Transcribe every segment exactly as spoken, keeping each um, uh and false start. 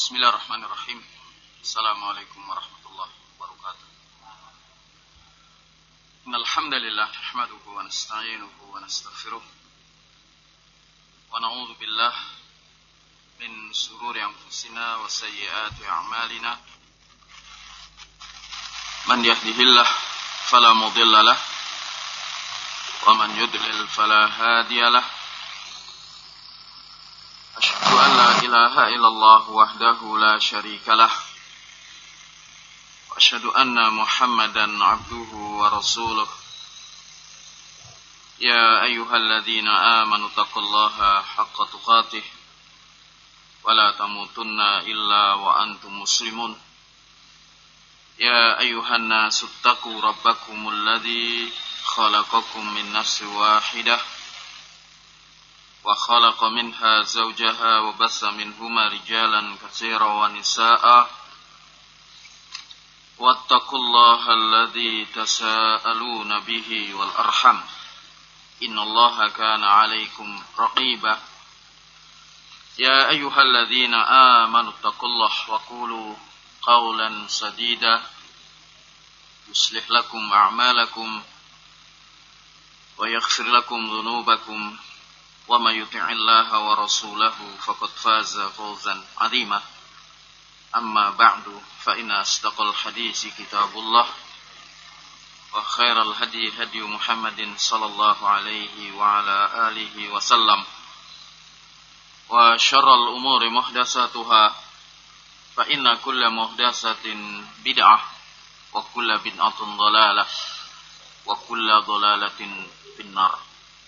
Bismillahirrahmanirrahim. Assalamualaikum warahmatullahi wabarakatuh. Innal hamdalillah nahmaduhu wa nasta'inuhu wa nastaghfiruh wa na'udzu billah min shururi anfusina wa sayyiati a'malina. Man yahdihillah fala mudilla lah wa man yudlil fala hadiya lah. Asyhadu an la ilaha illallah wahdahu la syarika lah wa asyhadu anna Muhammadan abduhu wa rasuluh. Ya ayyuhalladzina amanu taqullaha haqqa tuqatih wa la tamutunna illa wa antum muslimun. Ya ayyuhan nasu taqu rabbakumul ladzi khalaqakum min nafsin wahidah wa khalaqa minha zawjaha wa bassa minhuma rijalan katsiran wa nisaa'a wattaqullaha alladzi tasaaluna bihi wal arham innallaha kana 'alaikum raqiba. Ya ayyuhalladzina amanu taqullaha wa qulu qawlan sadida yuslih lakum a'malakum wa yaghfir lakum dhunubakum wa may yuti'illaha wa rasulahu faqad faza fawzan 'azima. Amma ba'du, fa inna asdaqal hadisi kitabullah wa khairal hadi hadi Muhammadin sallallahu alaihi wa ala alihi wa sallam wa syarral umuri muhdatsatuha fa inna kulla muhdatsatin bid'ah wa kulla bid'atin dhalalah wa kulla dhalalatin finnar.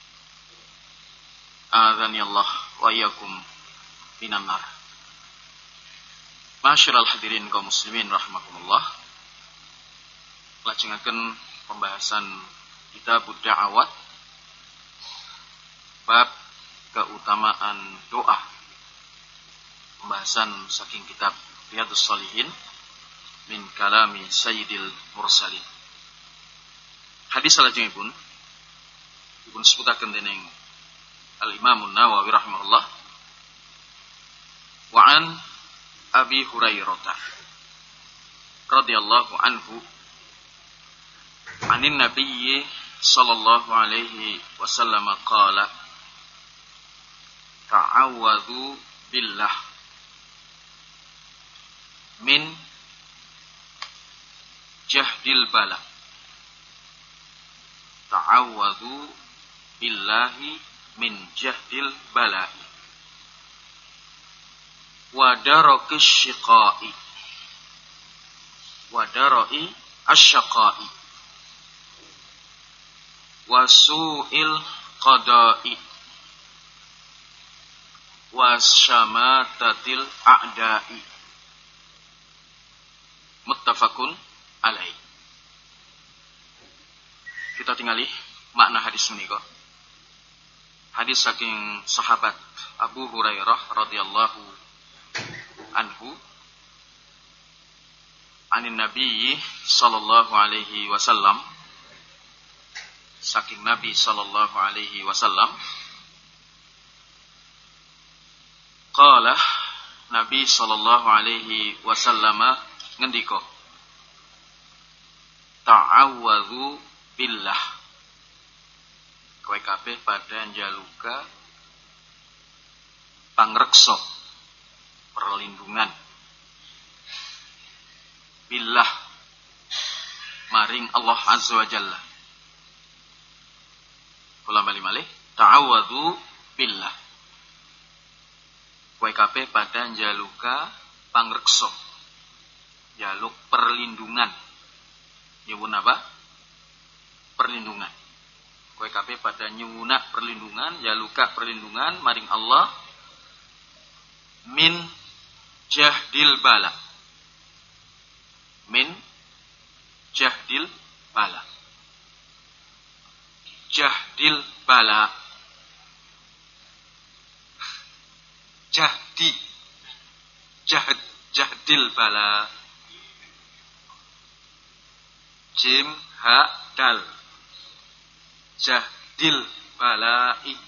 A'adzani Allah wa iyyakum minan nar. Masyiral hadirin kaum muslimin rahimakumullah. Lajengaken pembahasan kitab da'awat bab keutamaan doa. Pembahasan saking kitab Riyadhus Shalihin min kalami Sayyidil Mursalin. Hadis salajengipun dipun sebutaken dening Al-Imam An-Nawawi rahimahullah wa an Abi Hurairah radhiyallahu anhu anin nabiyyi sallallahu alaihi wasallam qala ta'awwadhu billah min jahdil bala. Ta'awwadhu billahi min jahdil bala'i wa darakis syiqa'i wa darai asyqa'i wa su'il qada'i wa syamatatil a'da'i. Muttafaqun alaih. Kita tingali makna hadis menika. Hadis saking sahabat Abu Hurairah radhiyallahu anhu anin Nabi sallallahu alaihi wasallam, saking Nabi sallallahu alaihi wasallam, qala Nabi sallallahu alaihi wasallam ngendika, ta'awwadhu billah, kowe kabeh pada njaluka pangreksa perlindungan billah maring Allah azza wa jalla. Kula bali malih, ta'awwadhu billah, kowe kabeh pada njaluka pangreksa, njaluk perlindungan. Nyuwun apa? Perlindungan. Kowe kabeh pada nyuwuna perlindungan, njaluka perlindungan maring Allah min jahdil bala. Min jahdil bala. Jahdil bala. Jahdi. Jahd, jahdil bala. Jim ha dal. Jahdil bala'i.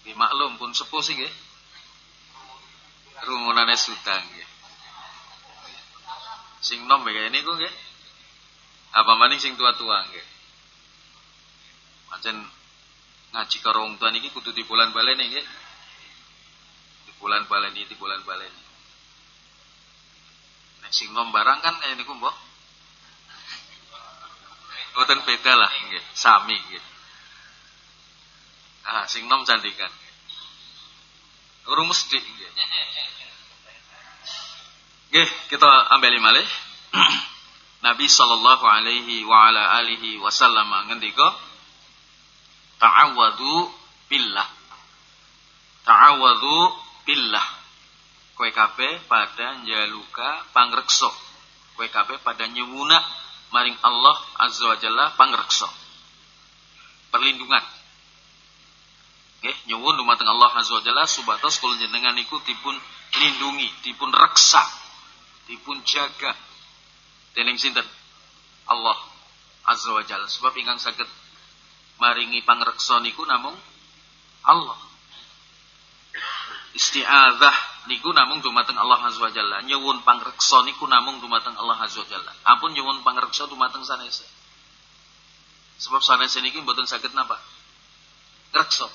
Nggih maklum pun sepuh sih nggih. Rumunane sudang nggih. Sing nom kaya niku nggih. Apa maning sing tua-tua nggih. Pancen ngaji karo wong tuwa niki kudu di bulan baleni nggih. Di bulan baleni, di bulan baleni. Nek sing nom barang kan kaya niku mbok. Boten beda lah nggih, sami nggih. Ah, sing nom candikan. Urung mesti nggih. Nggih, kita ambil malih. Nabi sallallahu alaihi wa ala alihi wasallam ngendika, ta'awwadhu billah. Ta'awwadhu billah. Kowe kabeh pada njaluka pangreksa. Kowe kabeh pada nyuwuna maring Allah azza wa jalla pangreksa. Perlindungan. Nggih, nyuwun dumateng Allah azza wa jalla supados kula jenengan niku dipun lindungi, dipun reksa, dipun jaga dening sinten? Allah azza wa jalla. Sebab ingkang saged maringi pangreksa niku namung Allah. Isti'adzah niku namung dumateng Allah azza wa jalla. Nyuwun pangreksa niku namung dumateng Allah azza wa jalla. Ampun nyuwun pangreksa dumateng sanese. Sebab sanese niki mboten saged napa? Ngreksa.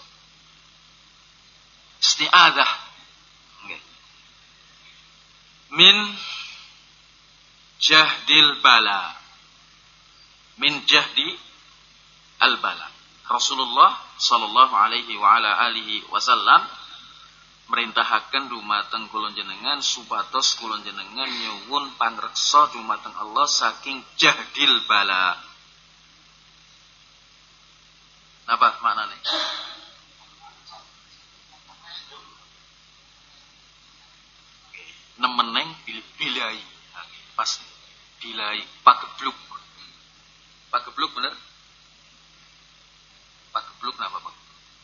Isti'adzah. Nggih. Min jahdil bala. Min jahdi al bala. Rasulullah sallallahu alaihi wa ala alihi wasallam merintahaken dumateng kula jenengan supados kula jenengan nyuwun pangreksa dumateng Allah saking jahdil bala. Napa maknane? Nemeneng bilai. Pas bilai pagebluk. Pagebluk bener? Pagebluk napa, Pak?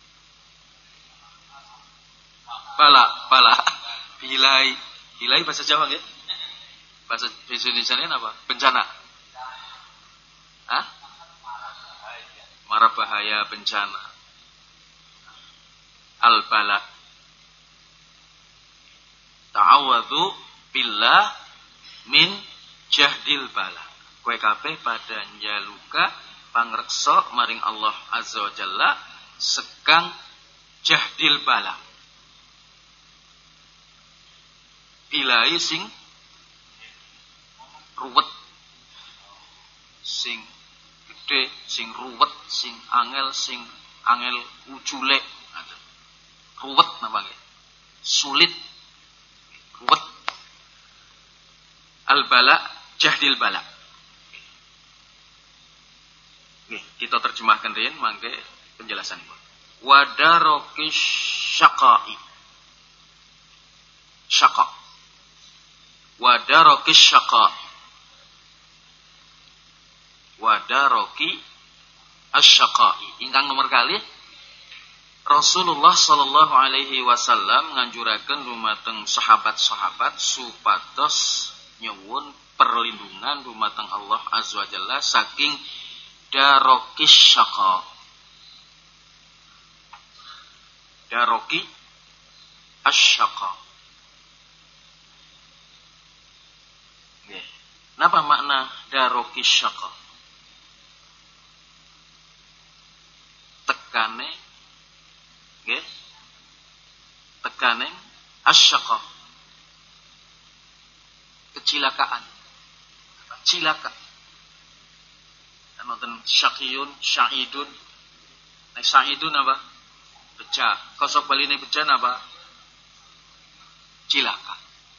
Bala, bala. Bilai. Bilai bahasa Jawa nggih? Bahasa Indonesia-nya apa? Bencana. Hah? Mara bahaya bencana. Al-bala. Ta'awwadhu billah min jahdil bala. Kowe kabeh pada njaluka pangreksa maring Allah azza wa jalla sekang jahdil bala. Bilai sing ruwet, sing gede, sing ruwet, sing angel, sing angel ujule, ruwet napa nggih? Sulit, ruwet. Al-bala, jahdil bala. Nggih, kita terjemahkan riyen mangke penjelasanipun. Wadarokish syaqai. Syaqa. Wadaroki syaqa. Wadaroki asyaqai. Ingkang nomor kali Rasulullah sallallahu alaihi wasallam nganjuraken dumateng sahabat-sahabat supados nyuwun perlindungan dumateng Allah azza wa jalla saking daroki syaqa. Daroki asyaqa. Napa makna daroki syaqa? Tekane nggih. Tekane asyaqa. Kecelakaan. Cilaka. Wonten syaqiyun, syaidun. Nek syaidun apa? Becak. Kosok baline becak apa? Cilaka.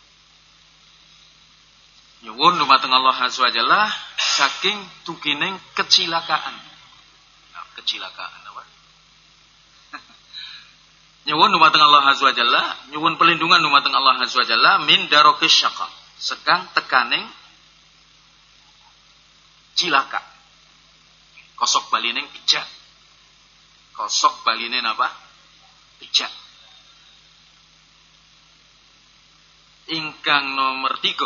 Nyuwun dumateng Allah azza wa jalla saking tukining kecelakaan. Nah, kecelakaan apa? Nyuwun dumateng Allah azza wa jalla, nyuwun perlindungan dumateng Allah azza wa jalla min darokis syaqa, sekang tekaning cilaka. Kosok baline bijak. Kosok baline napa? Bijak. Ingkang nomor tiga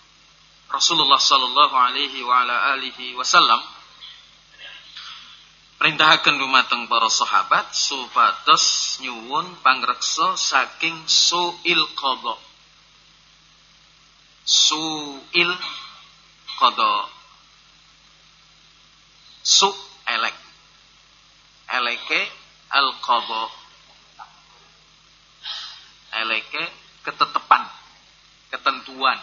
Rasulullah sallallahu alaihi wa ala alihi wasallam perintahaken dumateng para sahabat supados nyuwun pangreksa saking suil qada. Suil qada. Su elek. Eleke al qada. Eleke ketetepan, ketentuan.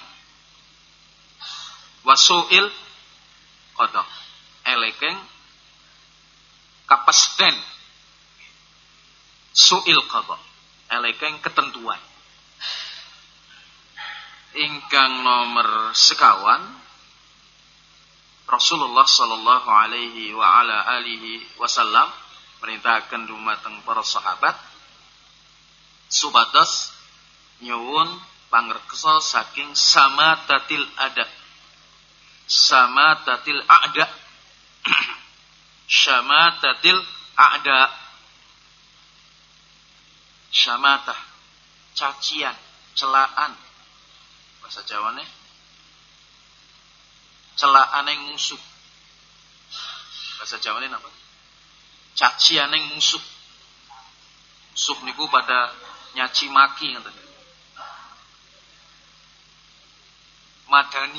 Wasuil qada. Elekeng kapasden. Suil qada. Elekeng ketentuan. Ingkang nomor sekawan Rasulullah sallallahu alaihi wa ala alihi wasallam merintahkan dumateng para sahabat supados nyuwun pangreksa saking samatatil ada. Samatatil a'da. Syamatatil a'da. Syamatah cacian, celaan. Bahasa Jawane celaan yang musuh. Bahasa Jawane apa? Cacian yang musuh. Musuh niku pada nyaci maki ngoten. Madani.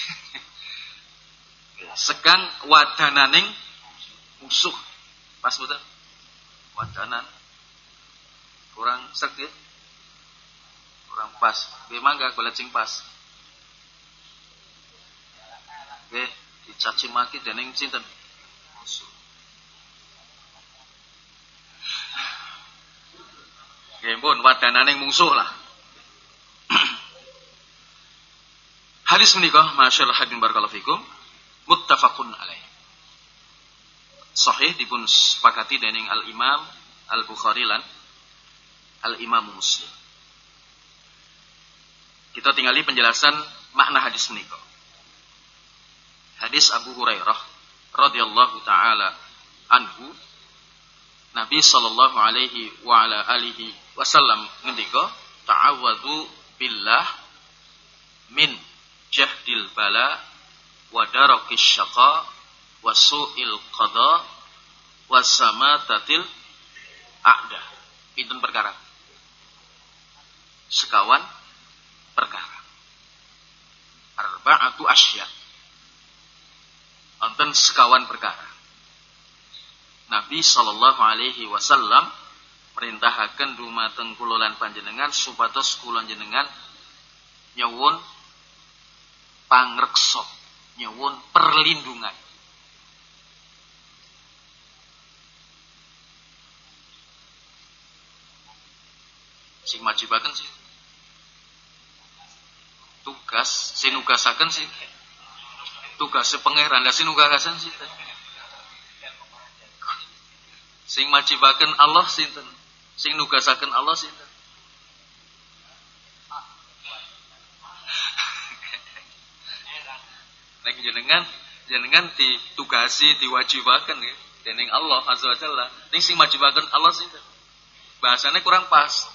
Sekang wadananing musuh. Pas betul? Wadanan. Kurang sek ya? Kurang pas. Nggih mangga golek sing pas. Nggih, dicaci maki dening sinten? Musuh. Nggih pun wadananing musuh lah. Hadis menika masyaallah hadirin barakallahu fikum muttafaqun alaih. Sahih dipun sepakati dening Al-Imam Al-Bukhari lan Al-Imam Muslim. Kita tinggali penjelasan makna hadis menika. Hadis Abu Hurairah radhiyallahu taala anhu, Nabi sallallahu alaihi wa ala alihi wasallam ngendika, ta'awwadzu billah min jahdil bala wa darakis syaqa wa su'il qada wa samatatil a'da. Pinten perkara? Sekawan perkara. Arba'atu asya. Wonten sekawan perkara. Nabi sallallahu alaihi wasallam merintahaken dumateng kula lan panjenengan supados kula jenengan nyuwun pangreksa, nyuwun perlindungan. Sing majibaken sih tugas, sing nugasaken sih tugas pangeran, lah sing nugasaken sih sing majibaken Allah sinten, sing nugasaken Allah sinten. Nek jenengan jenengan ditugasi diwajibaken ya dening Allah azza wa jalla, ning sing majibaken Allah sinten. Bahasane kurang pas.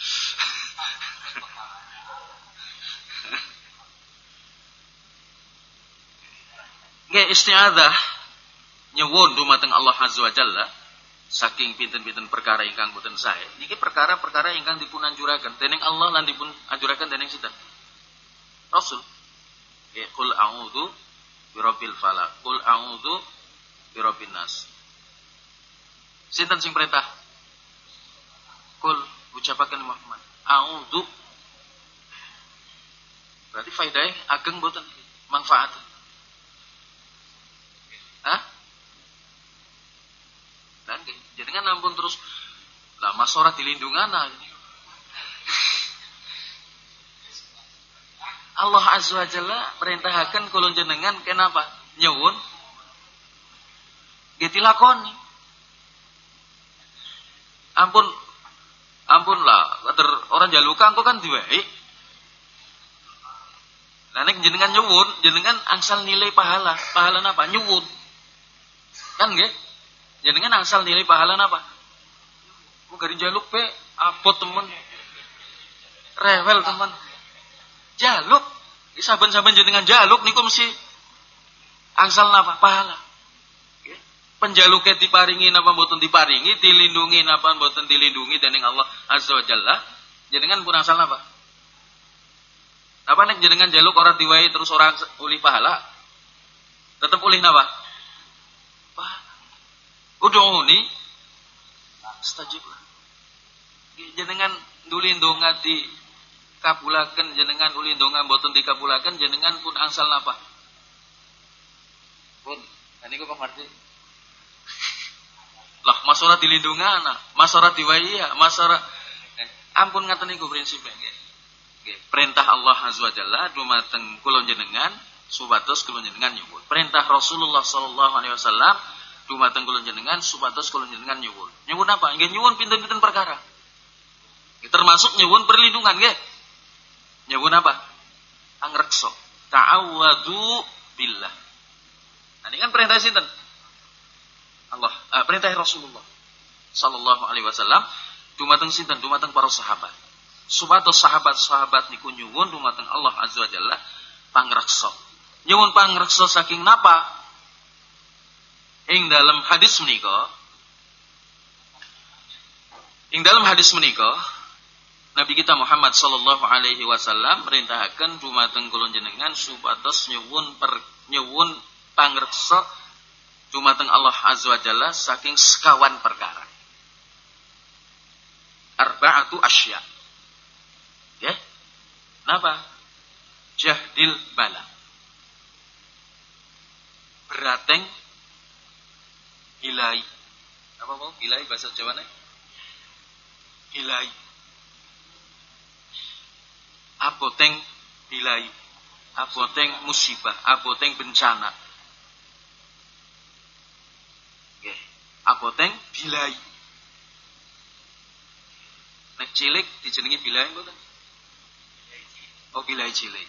Nggih isti'adzah nyuwun dumateng Allah azza wa jalla saking pinten-pinten perkara ingkang boten sae. Niki perkara-perkara ingkang dipun anjuraken dening Allah lan dipun anjuraken dening sinten? Rasul. Nggih qul a'udzu birabbil falaq, qul a'udzu birabbin nas. Sinten sing perintah? Qul ucapaken Muhammad. A'udzu. Berarti faedahe ageng boten manfaat. Hah? Dan jenengan ampun terus lah masalah dilindungana. Allah azza wa jalla perintahaken kula jenengan kenapa? Nyuwun nggih dilakoni. Ampun ampun lah, kader orang jaluka engko kan diwehi. Lah nek jenengan nyuwun, jenengan angsal nilai pahala. Pahala napa? Nyuwun. Kan nggih? Jenengan angsal nilai pahala napa? Ku gari jaluk pe abot temen. Rewel temen. Jaluk, saben-saben jenengan jaluk niku mesti angsal napa? Pahala. Nggih. penjaluke diparingi napa mboten diparingi, dilindungi napa mboten dilindungi dening Allah Azza wa Jalla, jenengan pun asal napa? Apa nek jenengan jaluk orang diwai terus orang uli pahala? Tetap uli napa? Pahala. Ud'uni astajib. Jenengan duli ndonga di kabulaken, jenengan uli ndonga mboten dikabulaken, jenengan pun asal napa? Pun, niku kok ngerti? Lah masalah dilindungan, masalah diwaiya, masalah eh, ampun ngaten niku prinsipnya nggih. Nggih, perintah Allah Azza wa Jalla dumateng kula jenengan supados kula jenengan nyuwun. Perintah Rasulullah sallallahu alaihi wasallam dumateng kula jenengan supados kula jenengan nyuwun. Nyuwun apa? Nggih nyuwun pinten-pinten perkara. Nggih termasuk nyuwun perlindungan nggih. Nyuwun apa? Angreksa. Ta'awwadzu billah. Nah, ini kan perintah sinten? Allah, uh, perintah Rasulullah sallallahu alaihi wasallam dumateng sinten? Dumateng para sahabat. Supados sahabat-sahabat niku nyuwun dumateng Allah Azza wa Jalla pangreksa. Nyuwun pangreksa saking napa? Ing dalam hadis menika, ing dalam hadis menika Nabi kita Muhammad sallallahu alaihi wasallam merintahaken dumateng kula jenengan supados nyuwun per, nyuwun pangreksa dumateng Allah Azza wa Jalla saking sekawan perkara. Arba'atu asya. Ya. Napa? Jahdil bala. Berateng hilai. Apa mau hilai bahasa Jawane? Hilai. Aboteng hilai. Aboteng musibah, aboteng bencana. Nggih, aboteng bilai. Nek cilik dijenengi bilai mboten? Oh, bilai cilik.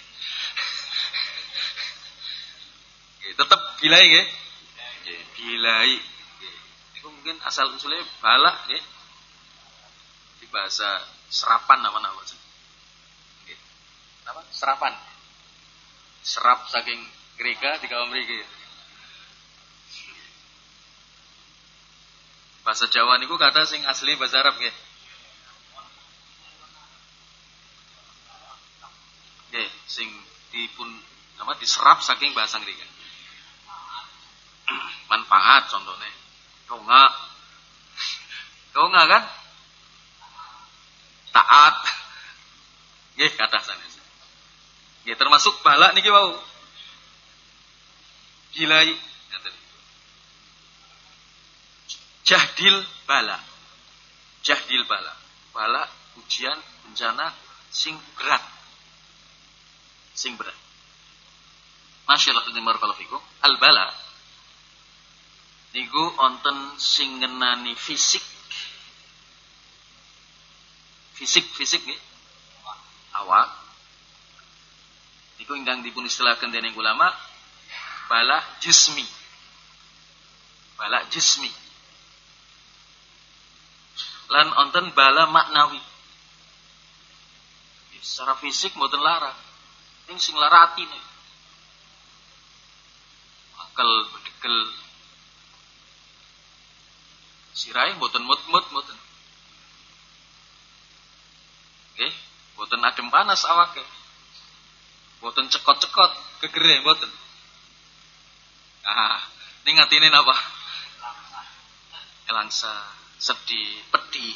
Nggih, tetep bilai nggih. Nggih, bilai. Nggih. Niku mungkin asal usulnya balak nggih. Di bahasa serapan apa-apa. Nggih. Apa? Serapan. Serap saking Greka di kaum mriki. Bahasa Jawa niku kata sing asli bahasa Arab nggih. Nggih, sing dipun apa diserap saking bahasa Greka. Manfaat contohnya. Donga. Donga kan? Taat. Nggih kata sanes. Nggih termasuk balak niki wau. Bilai. Jahdil bala. Jahdil bala. Bala ujian bencana sing berat. Sing berat. Masyaallah barakallahu fikum. Al bala niku onten sing ngenani fisik. Fisik-fisik nggih. Awak. Niku ingkang dipun istilahaken dening ulama bala jismi. Bala jismi. Lan onten bala maknawi. Secara fisik mboten lara. Ning sing lara atine. Akal bedegel. Sirahe mboten mut-mut mboten. Nggih, mboten adem panas awake. Mboten cekot-cekot gegere mboten. Ah, ning atine napa? Elangsa, sedih, pedih.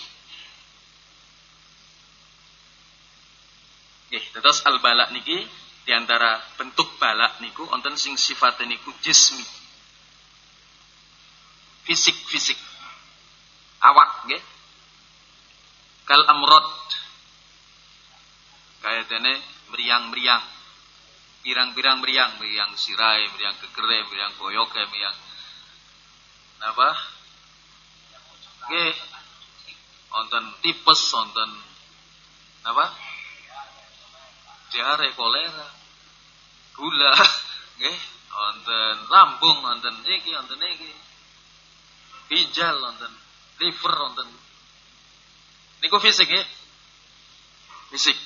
Nggih, terus al balak niki diantara bentuk balak niku wonten sing sifate niku jismi. Fisik-fisik. Awak nggih. Kal amrod. Kaya dene meriang-meriang. Pirang-pirang meriang, meriang sirai, meriang gegere, meriang boyoke, meriang napa? Nggih. Wonten tipes, wonten napa? Diare, kolera, gula, nggih, wonten lambung, wonten iki, wonten iki. Ginjal wonten, liver wonten. Niku fisik nggih. Fisik.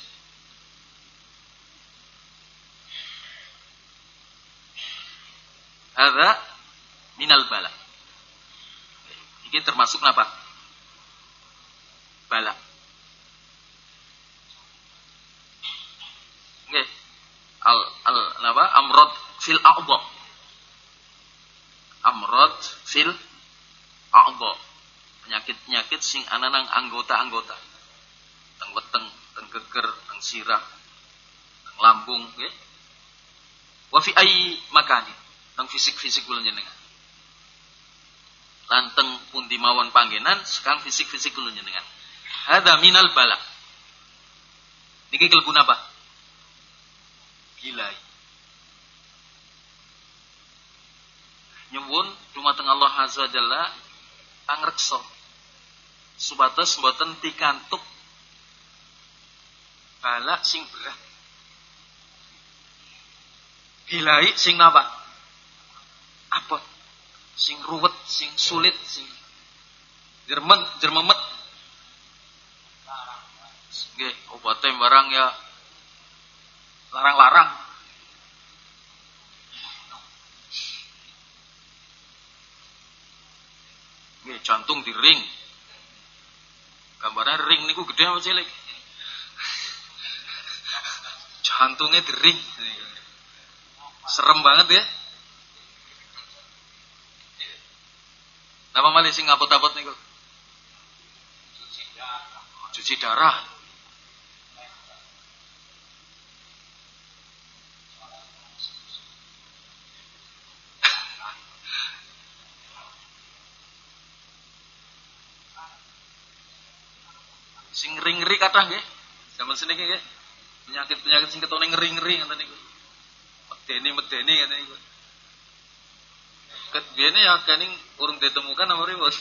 Hadza minal bala. Iki termasuk napa? Bala. Nggih. Al al napa? Amrad fil a'dha. Amrad fil a'dha. Penyakit-penyakit sing ana nang anggota-anggota. Teng weteng, teng geger, teng sirah, teng lambung, nggih. Wa fi ai makani, teng fisik-fisik kula jenengan. Lanteng pundi mawon panggenan, sekang fisik-fisik kula jenengan. Hadza minal bala. Niki kelebun apa? Gilai. Nyuwun dumateng Allah Azza wa Jalla pangreksa supados mboten pikantuk bala sing berat. Gilai sing napa? Abot, sing ruwet, sing sulit, sing jermen, jermemet. Nggih, obatnya barang ya larang-larang. Nggih, jantung di ring. Gambarnya ring niku gede apa cilik? Jantungnya di ring. Serem banget ya. Napa malih sing ngapot-apot niku? Cuci darah. Cuci darah. Sing ngeri-ngeri kathah nggih. Zaman seniki nggih. Penyakit-penyakit sing ketone ngeri-ngeri ngoten niku. Medeni-medeni ngoten niku. Ket biyene ya kening urung ditemukan apa ribut.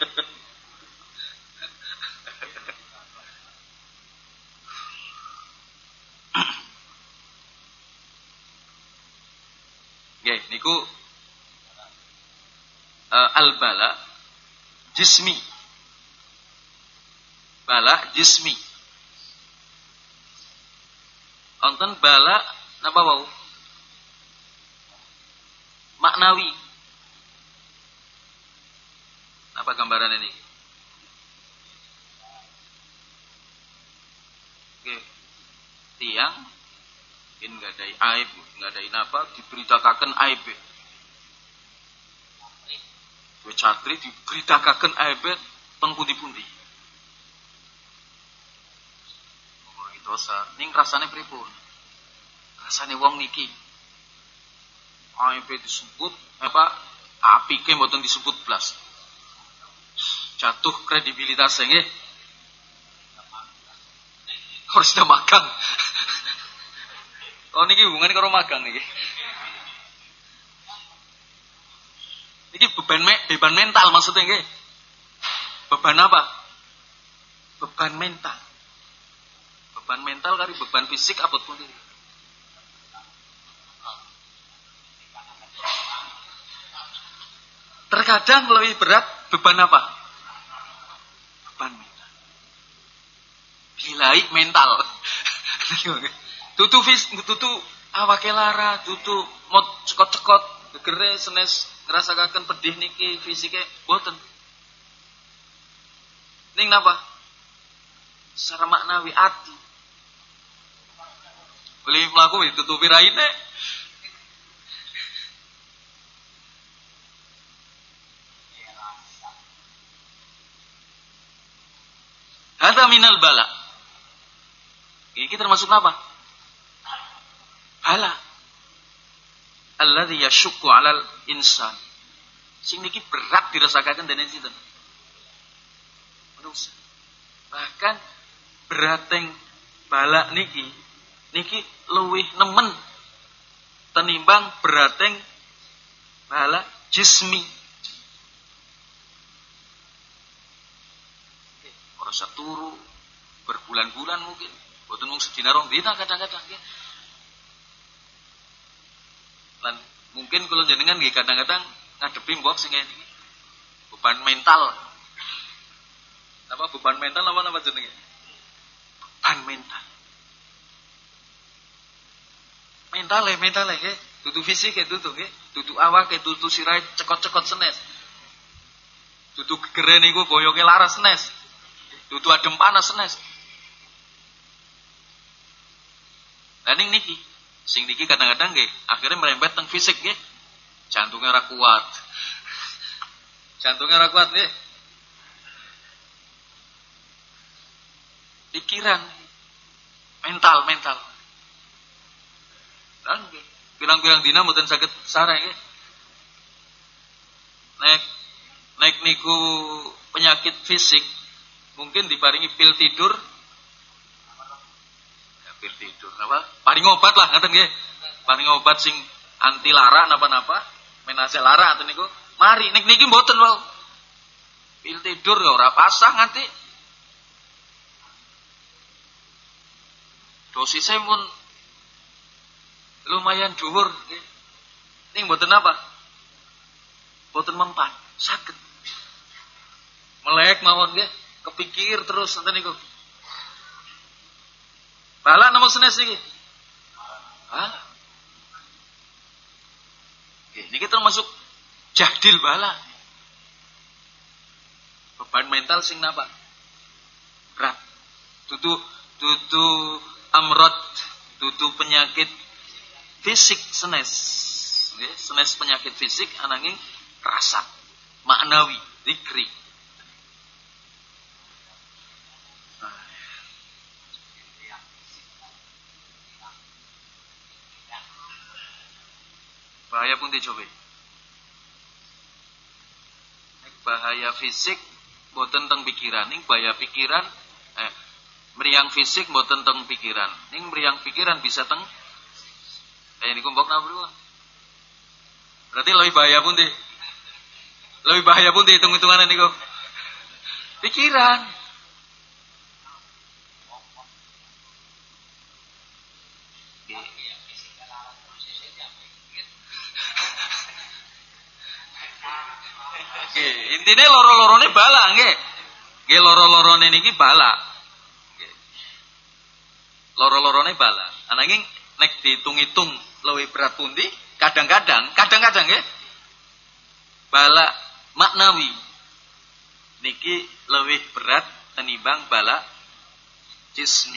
Nggih, niku uh, al-bala jismi. Bala jismi. Wonten bala napa wau? Maknawi. Apa gambaran ini? Oke. Tiang in gadai aib, gadai napa diberitakaken aib. Kowe catri diberitakaken aib teng pundi-pundi. Ngomong dosa, ning rasane pripun? Rasane wong niki aib disebut apa? Apike mboten disebut blas. Jatuh kredibilitasnya nggih. Harus sudah magang. Oh niki hubungannya karo magang niki. Niki beban me, beban mental maksudnya nggih. Beban apa? Beban mental. Beban mental kari beban fisik apa pun ini. Terkadang lebih berat beban apa? Beban mental. Gilai mental. Tutu fis, tutu awake lara, tutu mot cekot-cekot, gegere senes ngrasakaken pedih niki fisike boten. Ning napa? Secara maknawi ati. Beli mlaku ditutupi raine. Hadza minal bala. Iki termasuk apa? Bala. Alladzi yashukku 'alal insan. Sing niki berat dirasakaken dening sinten? Manusia. Bahkan berateng bala niki niki luwih nemen tenimbang berateng bala jismi. Rasa turu berbulan-bulan mungkin, boten mung sedina rong dina kadang-kadang nggih. Lan mungkin kula jenengan nggih kadang-kadang ngadepi mbok sing ngene iki. Beban mental. Apa beban mental apa napa jenenge? Beban mental. Mental e mental e nggih, dudu fisik e dudu nggih, dudu awak e dudu sirahe cekot-cekot senes. Dudu gegere niku boyoke laras senes. Dudu adem panas senes. Lah ning niki, sing niki kadang-kadang nggih akhirnya merembet teng fisik nggih. Jantungnya ora kuat. Jantungnya ora kuat nggih. Pikiran, mental, mental. Kan nggih, pirang-pirang dina mboten saged sareng nggih. Nek nek niku penyakit fisik mungkin diparingi pil tidur. Ya, pil tidur apa? Paring obat lah ngaten nggih. Paring obat sing anti lara napa-napa, menase lara atau niku. Mari nek niki mboten wae. Pil tidur ya ora pasang nganti dosisnya pun lumayan dhuwur nggih. Ning mboten apa? Mboten mempan, saged. Melek mawon nggih, kepikir terus ngoten niku. Bala napa senes niki? Bala. Nggih, niki termasuk jahdil bala. Beban mental sing napa? Berat. Dudu dudu amrod, dudu penyakit fisik senes. Nggih, senes penyakit fisik ananging rasa maknawi, zikri. Bahaya pun dicoba. Bahaya fisik boten teng pikiran, ning bahaya pikiran eh meriang fisik boten teng pikiran. Ning meriang pikiran bisa teng kayak niku mbok napa. Berarti lebih bahaya pun di lebih bahaya pun dihitung-hitungan niku. Pikiran. Nggih, intine loro-lorone bala nggih. Nggih loro-lorone niki bala. Nggih. Loro-lorone bala. Ananging nek dihitung-hitung luwih berat pundi, kadang-kadang, kadang-kadang nggih. Bala maknawi niki lebih berat tenimbang bala jismi.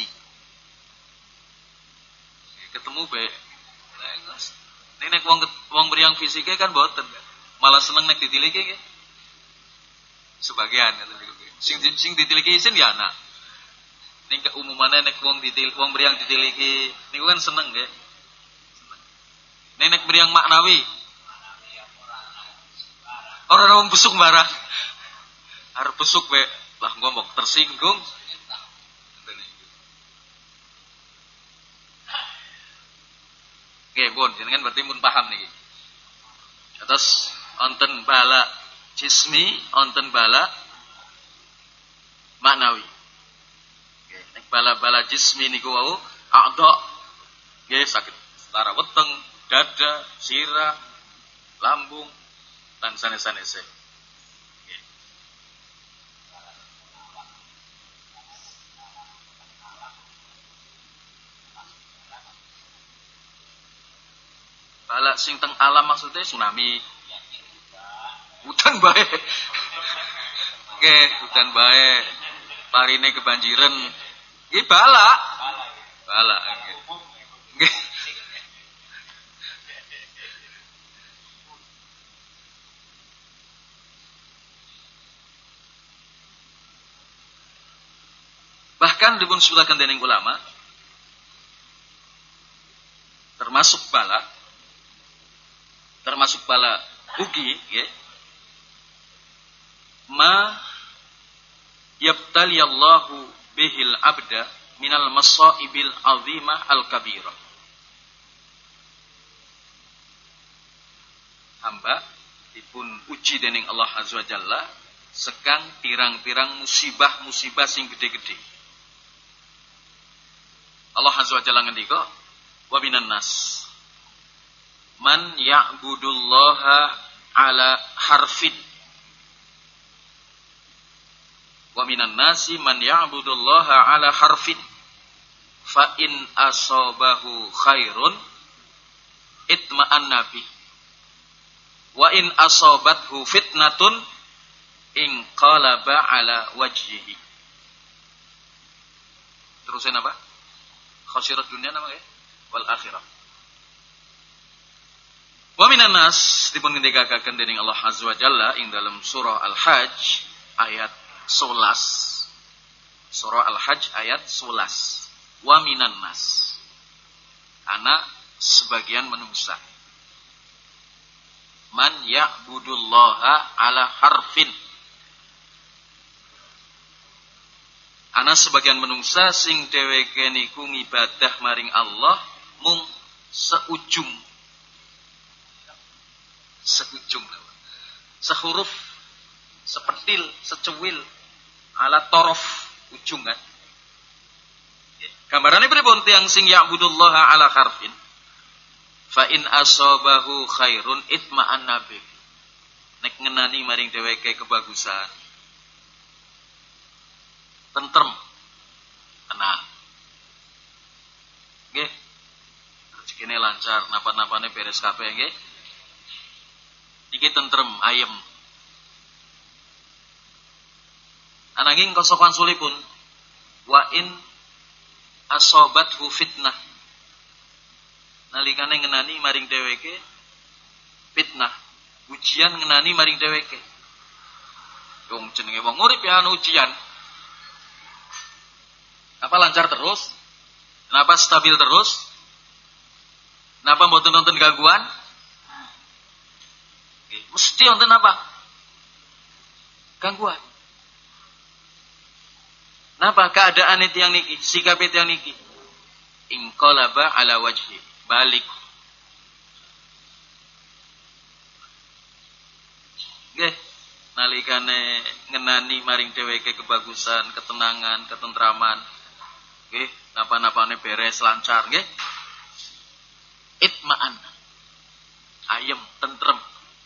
Ketemu be. Nek nek wong wong mriyang fisike kan boten. Malah seneng nek ditiliki nggih. Sebagian sing sing ditiliki isin ya ana. Ning keumumane nek wong ditil wong mriyang ditiliki niku kan seneng nggih. Nek nek mriyang maknawi orang orang besuk marah, harus besuk be, lah ngomong tersinggung. Oke, bon, jenengan berarti mun paham nih. Atas onten bala jismi, onten bala maknawi. Oke, nek bala-bala jismi niku wau a'dha, nggih sakit lara weteng, dada, sirah, lambung dan sanes-sanese. Okay. Bala sing teng alam maksudnya tsunami. Hutan bae. Nggih, hutan bae. Parine kebanjiran. Nggih bala. Bala nggih. Nggih. Bahkan dipun sebutaken dening ulama termasuk bala termasuk bala ugi nggih ma yabtali Allahu bihil abda minal masaibil azimah al kabirah. Hamba dipun uji dening Allah azza wa jalla sekang pirang-pirang musibah-musibah sing gede-gede. Allah azza wa jalla ngendika wa minan nas man ya'budullaha ala harfin wa minan nasi man ya'budullaha ala harfin fa in asabahu khairun itma'anna bi wa in asabathu fitnatun inqalaba ala wajhihi. Terusin apa? Khasirat dunia nama ya? Wal akhirah. Wa minan nas dipun ngendikaken dening Allah Azza wa Jalla ing dalam surah Al-Hajj ayat sebelas. Surah Al-Hajj ayat sebelas. Wa minan nas. Ana sebagian manusia. Man ya'budullaha ala harfin. Ana sebagian manusia sing dheweke niku ngibadah maring Allah mung seujung. Seujung. Sehuruf, sepetil, secuil ala torof ujung kan. Gambarannya pripun tiyang sing ya'budullaha ala harfin. Fa in asabahu khairun itma'an nabi. Nek ngenani maring dheweke kebagusan. Tentrem. Tenang. Nggih. Rezekine lancar, napa-napane beres kabeh nggih. Iki tentrem, ayem. Ananging kosokan sulipun wa in asobathu fitnah. Nalikane ngenani maring dheweke fitnah, ujian ngenani maring dheweke. Wong jenenge wong urip ya anu ujian. Apa lancar terus? Kenapa stabil terus? Kenapa mboten nonton gangguan? Oke, mesti wonten apa? Gangguan. Napa keadaan itu yang niki, sikap itu yang niki? Inqalaba ala wajhi, balik. Nggih, nalikane ngenani maring dheweke kebagusan, ketenangan, ketentraman. Nggih, napa-napane beres lancar nggih. Itma'an. Ayem, tentrem.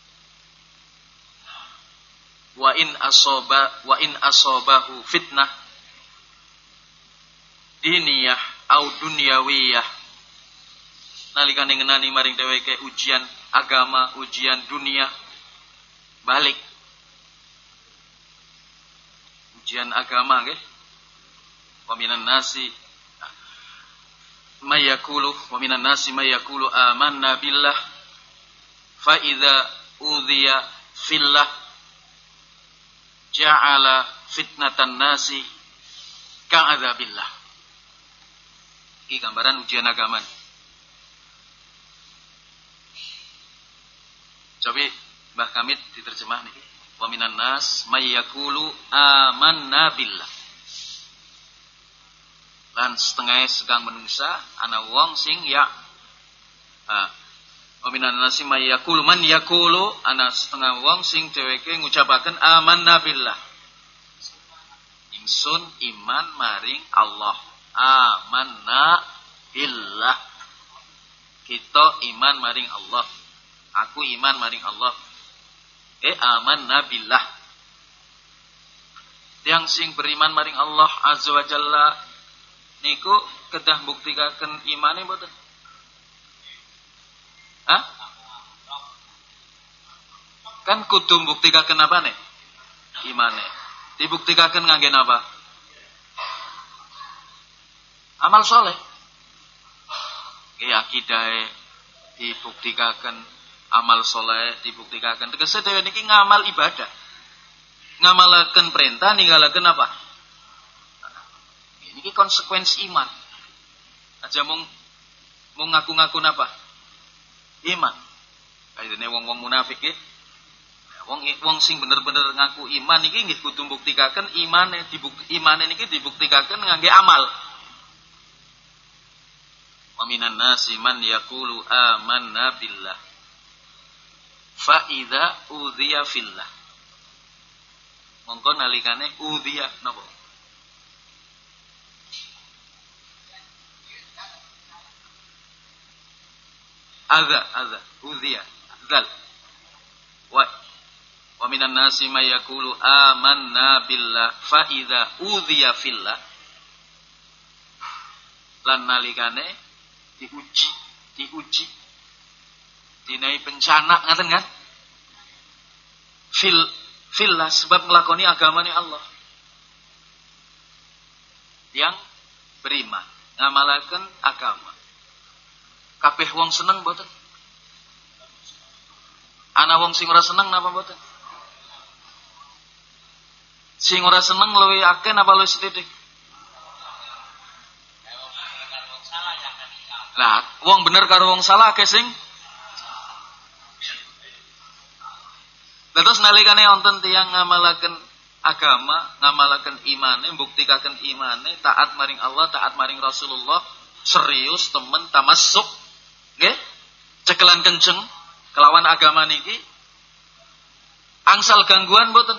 Wa in asoba wa in asobahu fitnah diniyah au dunyawiyah. Nalikane ngenani maring dheweke ujian agama, ujian dunia, balik. Ujian agama nggih. Wa minan nasi may yaqulu wa minan nasi may yaqulu amanna billah fa idza udhiya fillah ja'ala fitnatan nasi ka'adzabillah. Ini gambaran ujian agama. Coba Mbah Kamit diterjemah nih. Wa minan nas may yaqulu amanna billah. Lan setengah segang menungsa ana wong sing ya ah wa minan nasi may yaqulu man yaqulu ana setengah wong sing dheweke ngucapaken amanna billah. Ingsun iman maring Allah. Amanna billah. Kita iman maring Allah. Aku iman maring Allah. Eh amanna billah. Tiang sing beriman maring Allah Azza wa Jalla niku kedah buktikaken imane mboten? Hah? Kan kudu buktikaken apa nih? Imane. Dibuktikaken ngangge napa? Amal soleh. Ya akidahe dibuktikaken, amal soleh dibuktikaken. Tegese dhewe niki ngamal ibadah. Ngamalaken perintah ninggalaken apa? Ini konsekuensi iman. Aja mung mung ngaku-ngaku napa? Iman. Kaidene wong-wong munafik nggih. Wong wong sing bener-bener ngaku iman iki nggih kudu mbuktikaken imane dibukti imane niki dibuktikaken ngangge amal. Wa minan nasi man yaqulu amanna billah fa idza udhiya fillah. Mongko nalikane udhiya napa? Adza adza udhiya dzal. Wa wa minan nasi may yaqulu amanna billah fa idza udhiya fillah. Lan nalikane diuji, diuji. Dinai bencana ngaten kan? Fil fillah sebab nglakoni agamane Allah. Yang beriman, ngamalaken agama. Kabeh wong seneng mboten? Ana wong sing ora seneng napa mboten? Sing ora seneng luwih akeh napa luwih sithik? Lah, wong bener karo wong salah akeh sing. Terus nalikane wonten tiyang ngamalaken agama, ngamalaken imane, mbuktikaken imane, taat maring Allah, taat maring Rasulullah, serius temen tamassuk, nggih? Cekelan kenceng kelawan agama niki. Angsal gangguan mboten?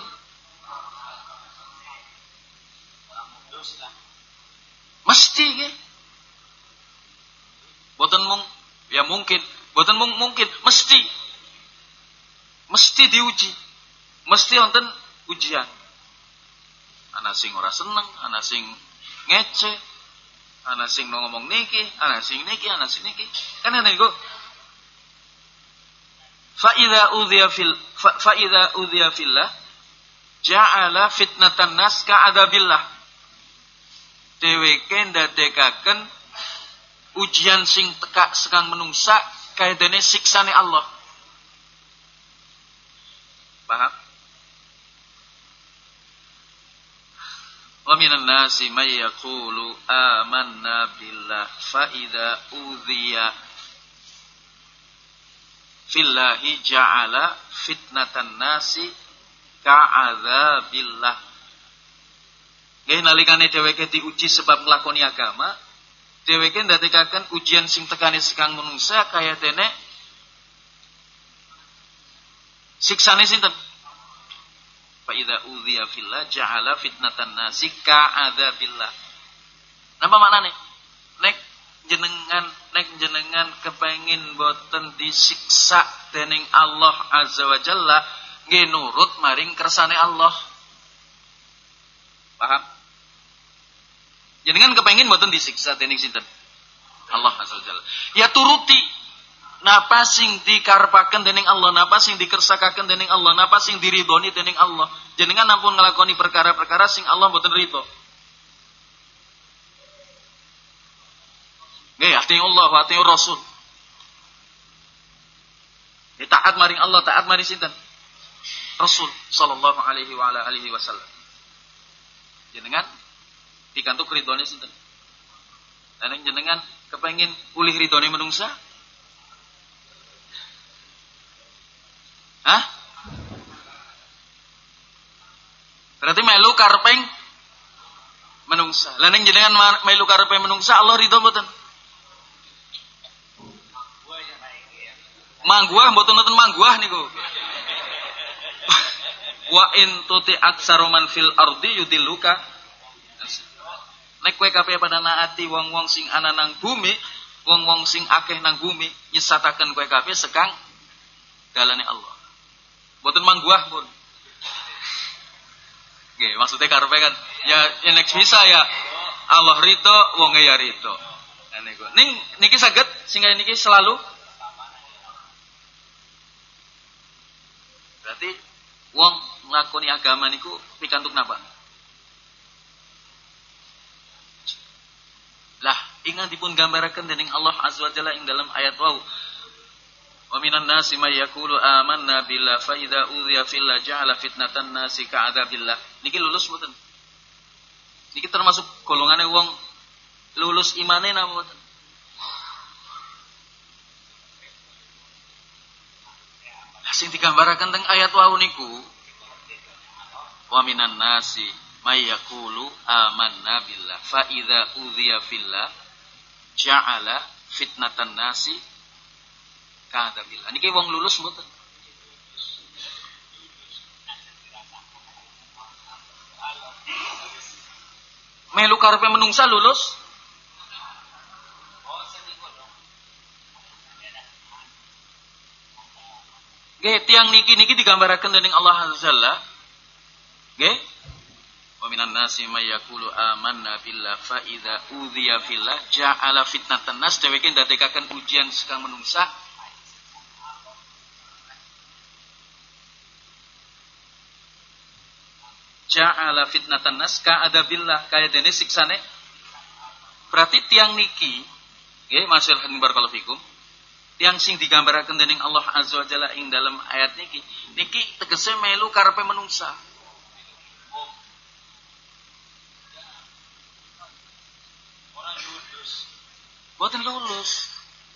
Mesti nggih. Mboten mung ya mungkin, mboten mung mungkin, mesti. Mesti diuji. Mesti wonten ujian. Ana sing ora seneng, ana sing ngece, ana sing ngomong niki, ana sing niki, ana sing niki. Kan ana niku fa idza udhiya fil fa idza udhiya fillah ja'ala fitnatan nas ka'adabillah. Dheweke ndadekaken ujian sing teka sekang menungsa kaya dene siksane Allah. Paham? Wa minan nasi may yaqulu amanna billah fa idza udhiya fillahi ja'ala fitnatan nasi ka'adzabillah. Nggih nalikane dheweke diuji sebab nglakoni agama, dheweke ndadekaken ujian sing tekane sekang manungsa kaya dene siksane sinten? Fa idza udhiya fillah ja'ala fitnatan nasi ka'adzabillah. Napa maknane? Nek jenengan nek jenengan kepengin boten disiksa dening Allah azza wa jalla, nggih nurut maring kersane Allah. Paham? Jenengan kepengin boten disiksa dening sinten? Allah azza wa jalla. Ya turuti napa sing dikarepaken dening Allah, napa sing dikersakaken dening Allah, napa sing diridhoni dening Allah. Jenengan ampun nglakoni perkara-perkara sing Allah mboten ridho. Nggih, ati Allah wa ati Rasul. Ya, taat maring Allah, taat maring sinten? Rasul sallallahu alaihi wa ala alihi wasallam. Jenengan pikantuk ridhone sinten? Lan jenengan kepengin ulih ridhone manungsa? Hah? Berarti melu kareping menungsa. Lah ning jenengan melu kareping menungsa Allah ridho mboten? Mangguah mboten nonton mangguah niku. Wa in tuti aksara man fil ardi yudilluka. Nek kowe kabeh pada naati wong-wong sing ana nang bumi, wong-wong sing akeh nang bumi, nyesataken kowe kabeh sekang dalane Allah. Mboten mangguah pun. Nggih, maksudnya karepe kan ya nek bisa ya Allah ridho, wonge ya ridho. Niku. Ning niki saged sing kaya niki selalu. Berarti wong nglakoni agama niku pikantuk napa? Lah, ingat dipun gambaraken dening Allah azza wa jalla ing dalam ayat wau. Wa minan nasi may yaqulu amanna billah fa idza udhiya fillah ja'ala fitnatan nasi ka'adzabillah. Niki lulus mboten? Niki termasuk golongane wong lulus imane napa mboten? Sing digambaraken teng ayat wau niku wa minan nasi may yaqulu amanna billah fa idza udhiya fillah ja'ala fitnatan nasi ka'adzabillah. Niki wong lulus mboten? Melu karepe menungsa lulus? Nggih, tiang niki-niki digambaraken dening Allah azza wajalla. Nggih. Wa minan nasi may yaqulu amanna billah fa idza udhiya fillah ja'ala fitnatan nas, dheweke ndadekaken ujian sekang menungsa. ja'ala fitnatan nas ka'adabillah, kaya dene siksane. Berarti tiang niki nggih masyhur barakallahu fikum, tiang sing digambaraken dening Allah azza wa jalla ing dalam ayat niki niki tegese melu karepe menungsa. Boten lulus.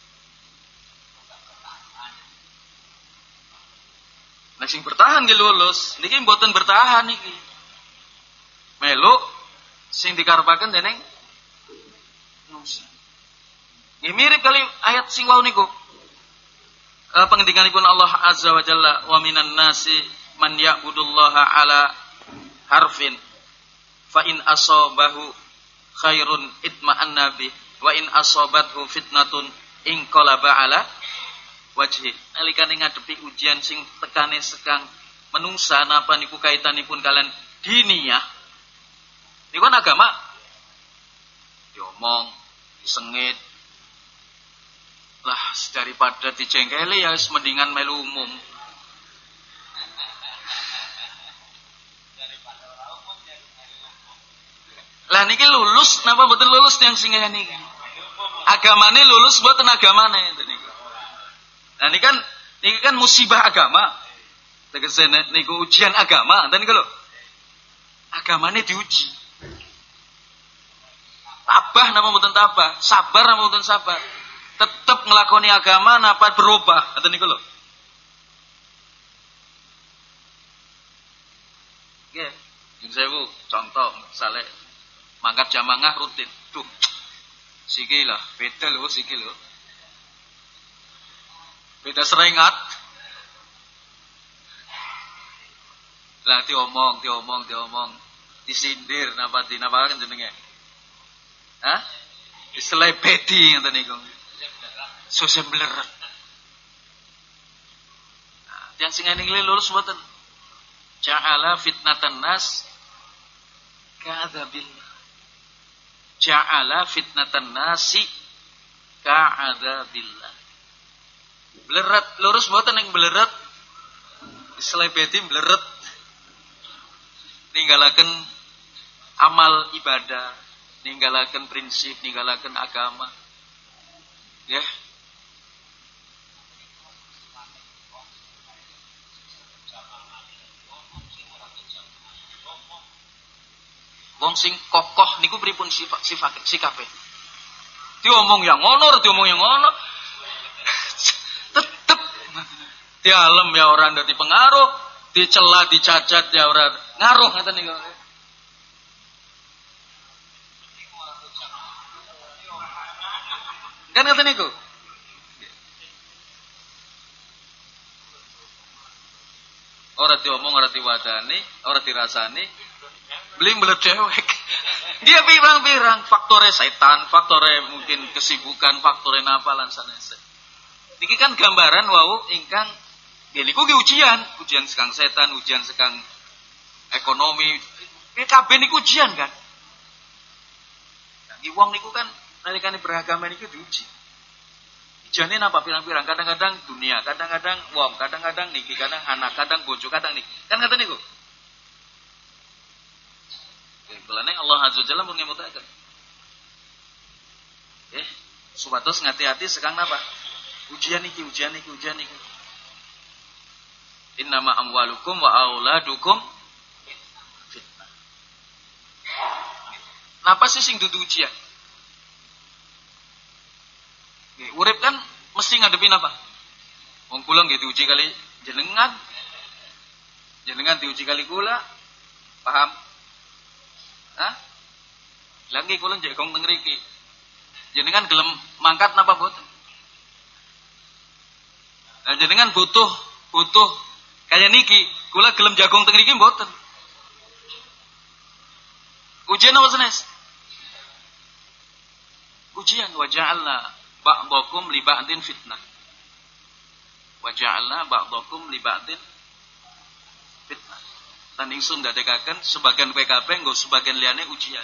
Nah sing bertahan nggih lulus, niki mboten bertahan niki. Melu sing dikarepaken dening manusia. Nggih mirip kali ayat sing wau niku. E, pengendikanipun Allah azza wa jalla, wa minan nasi man ya'budullaha ala harfin fa in asabahu khairun itma'anna bih wa in asabathu fitnatun inqalaba ala wajhi. Nalikane ngadepi ujian sing tekane sekang menungsa napa niku kaitanipun kalian diniyah niku kan agama diomong disengit lah, daripada dijengkeli ya mendingan melu umum. Lah niki lulus napa mboten lulus yang sing ngene niki? Agamane lulus mboten agamane niku. Nah niki kan niki kan musibah agama. Tegese niku ujian agama, dan niku lho. Agamane diuji. Tabah napa mboten tabah, sabar napa mboten sabar. Tetep ngelakoni agama napa berubah, ngoten niku lho. Nggih, yen sewu contoh misale mangkat jamaah rutin. Duh. Siki lah, beda lho siki lho. Beda seringat. Lah diomong, diomong, diomong, disindir napa di napa kan jenenge? Hah? Diselebeti ngoten niku. Sosial bleret. Nah, yang sing ngene iki lulus mboten. Ja'ala fitnatan nas ka'adzabillah. Ja'ala fitnatan nasi ka'adzabillah. Bleret lurus mboten ning bleret. Diselebeti bleret. Ninggalaken amal ibadah, ninggalaken prinsip, ninggalaken agama. Ya. Yeah. Wong sing kokoh niku pripun sifat sifat sikape. Diomong yang ngono, diomong yang ngono. Tetep dialem ya orang dadi pengaruh, dicela dicacat ya ora ngaruh ngoten niku. Kan ngoten niku. Ora diomong, ora diwadani, ora dirasani. Beli belet dewek. Dia pirang-pirang faktore setan, faktore mungkin kesibukan, faktore napa lan sanese. Niki kan gambaran wau ingkang nggih niku ki ujian, ujian sekang setan, ujian sekang ekonomi. Iki kabeh niku ujian kan. Nah, wong niku kan nalikane beragama niku diuji. Ijane napa pirang-pirang, kadang-kadang dunia, kadang-kadang wong, kadang-kadang niki, kadang anak, kadang bojo, kadang niki. Kan ngoten niku. Kelane Allah azza jalla mun ngemutaken. Eh, supados ngati-ati sekang napa? Ujian iki, ujian iki, ujian iki. Innama amwalukum wa auladukum fitnah. Napa sih sing dudu ujian? Nggih, urip kan mesti ngadepi napa? Wong kula nggih diuji kali jenengan. Jenengan diuji kali kula. Paham? Hah? Lagi kula njek gong teng mriki. Jenengan gelem mangkat napa boten? Nah, jenengan butuh butuh kaya niki, kula gelem jagong teng mriki mboten. Ujian apa senes? Ujian wa ja'alna ba'dakum li ba'din fitnah. Wa ja'alna ba'dakum li ba'din fitnah. Lan ingsun ndadekaken sebagian P K P nggo sebagian liyane ujian.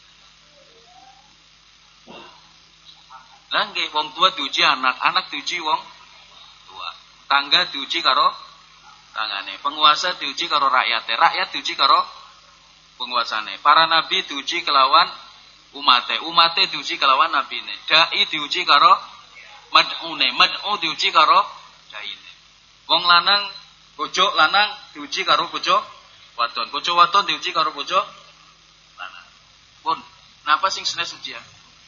Lah nggih wong tua diuji anak, anak diuji wong tua. Tangga diuji karo tangane, penguasa diuji karo rakyate, rakyat diuji karo penguasane. Para nabi diuji kelawan umate, umate diuji kelawan nabine. Dai diuji karo mad'une, mad'u diuji karo daine. Wong lanang bojo lanang diuji karo bojo wadon, bojo wadon diuji karo bojo lanang. Pun, napa sing senes ujian?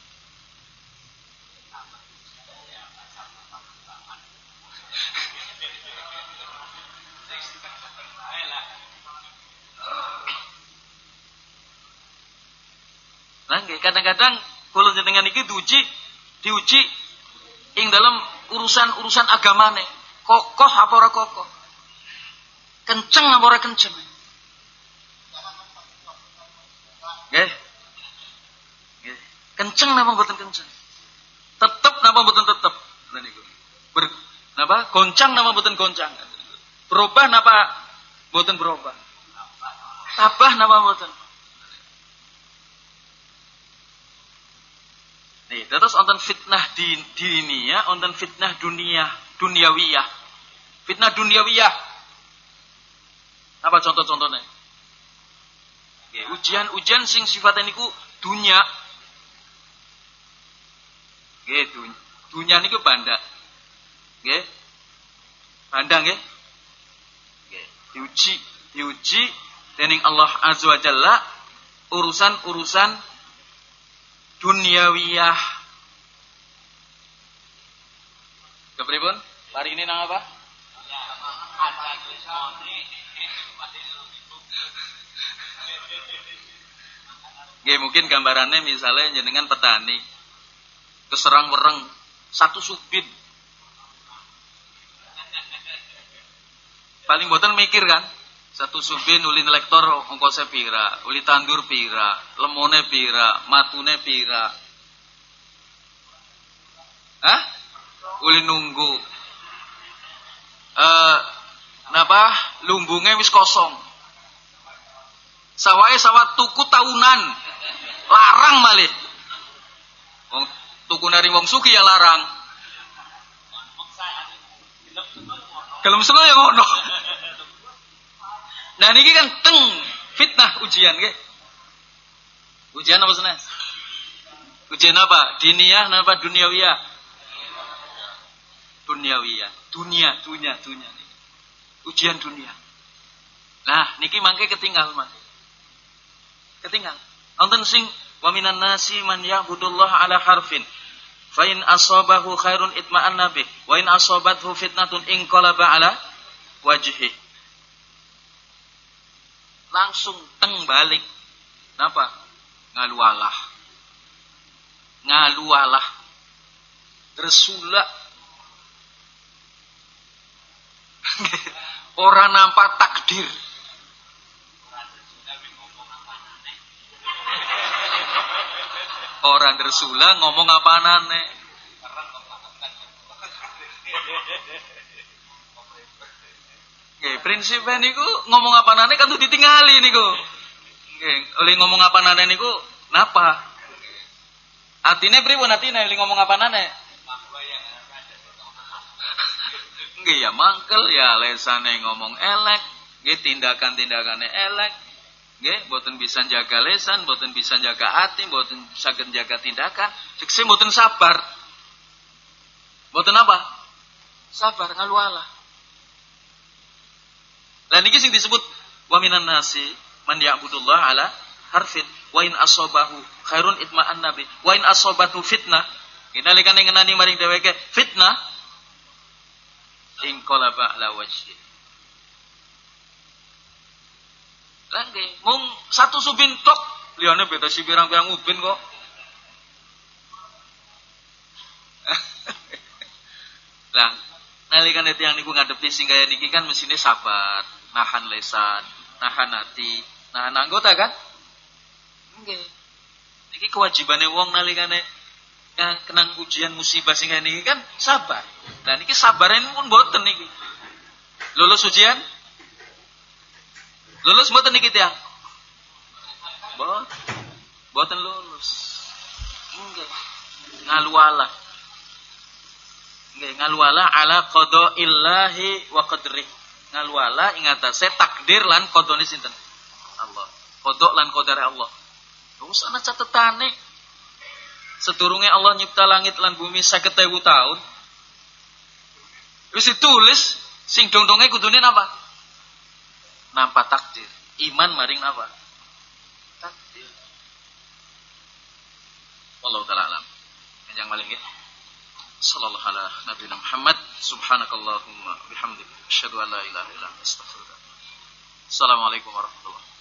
Nah, kadang-kadang kula jenengan iki diuji, diuji ing dalam urusan-urusan agamane. Kokoh apa ora kokoh? Kenceng apa ora kenceng? Nggih. Nggih. Kenceng napa mboten kenceng? Tetep napa mboten tetep? Lha niku. Ber napa? Goncang napa mboten goncang? Berubah napa mboten berubah? Tabah napa mboten? Nih, terus wonten fitnah di diniyah, wonten fitnah dunia, duniawiyah. Fitnah duniawiyah. Apa contoh-contohnya? Oke, ujian-ujian sing sifatnya niku dunia. Oke, dunia. Dunia niku banda. Oke. Banda nggih. Oke, diuji, diuji dening Allah Azza wa Jalla urusan-urusan duniawiyah. Kepripun? Hari ini nang apa? Nggih, mungkin gambarannya misalnya jenengan petani keserang wereng satu subin. Paling boten mikir kan? Satu subin uli nelektor ongkose pira, uli tandur pira, lemone pira, matune pira. Hah? Uli nunggu. Eh, napa? Lumbungnya wis kosong. Sawahe sawah tuku tahunan. Larang malih. Wong tuku nari wong sugih ya larang. Gelem selo ya ngono. Nah niki kan teng fitnah ujian nggih. Ujian apa senes? Ujian apa? Diniyah napa duniawiyah? Duniawiyah. Dunia, dunia, dunia niki. Ujian dunia. Nah, niki mangke ketinggal, Mas. Ketinggal. Wonten sing wa minan nasi man ya'budullah ala harfin. Fa in asabahu khairun itma'anna bih, wa in asabathu fitnatun inqalaba ala wajhihi. Langsung teng balik. Napa? Ngalualah. Ngalualah. Resula. Orang nampak takdir. Orang resula ngomong apanane. Nggih, prinsipnya niku ngomong apanane kan tuh ditingali niku. Nggih, oleh ngomong apanane niku napa? Atine pripun atine oleh ngomong apanane? Nggih ya mangkel ya lesane ngomong elek, nggih tindakan-tindakane elek. Nggih, mboten bisa jaga lesan, mboten bisa jaga ati, mboten saged jaga tindakan, sekse mboten sabar. Mboten apa? Sabar ngalualah. Lah niki sing disebut wa minan nasi man ya'budullah ala harfin wa in asabahu khairun itma'an nabi wa in asabatu fitnah inalikane ngenani maring dheweke fitnah inqalaba ala wajhi. Lah nggih mung satu subin tok liyane beda si pirang-pirang ubin kok. Lah nalikane tiyang niku ngadepi sing kaya niki kan mesine sabar, nahan lesan, nahan hati, nahan anggota kan? Nggih. Niki kewajibane wong nalikane ya, kenang ujian musibah sing kaya niki kan sabar. Lah niki sabaren pun mboten niki. Lulus ujian? Lulus mboten niki tiyang? Mboten. Mboten lulus. Nggih. Ngalualah. Nggih, ngaluala ala qadaillahi wa qadrih. Ngaluala ing atase takdir lan qadone sinten? Allah. Qada lan qadare Allah. Wis ana catetane. Sedurunge Allah nyipta langit lan bumi seket ewu tahun. Wis ditulis sing dong-donge kudune napa? Nampa takdir. Iman maring napa? Takdir. Wallahu taala alam. Yang paling nggih. Sallallahu ala nabiyina Muhammad subhanakallahumma bihamdika asyhadu an la ilaha illa anta astaghfiruka. Assalamualaikum warahmatullahi wabarakatuh.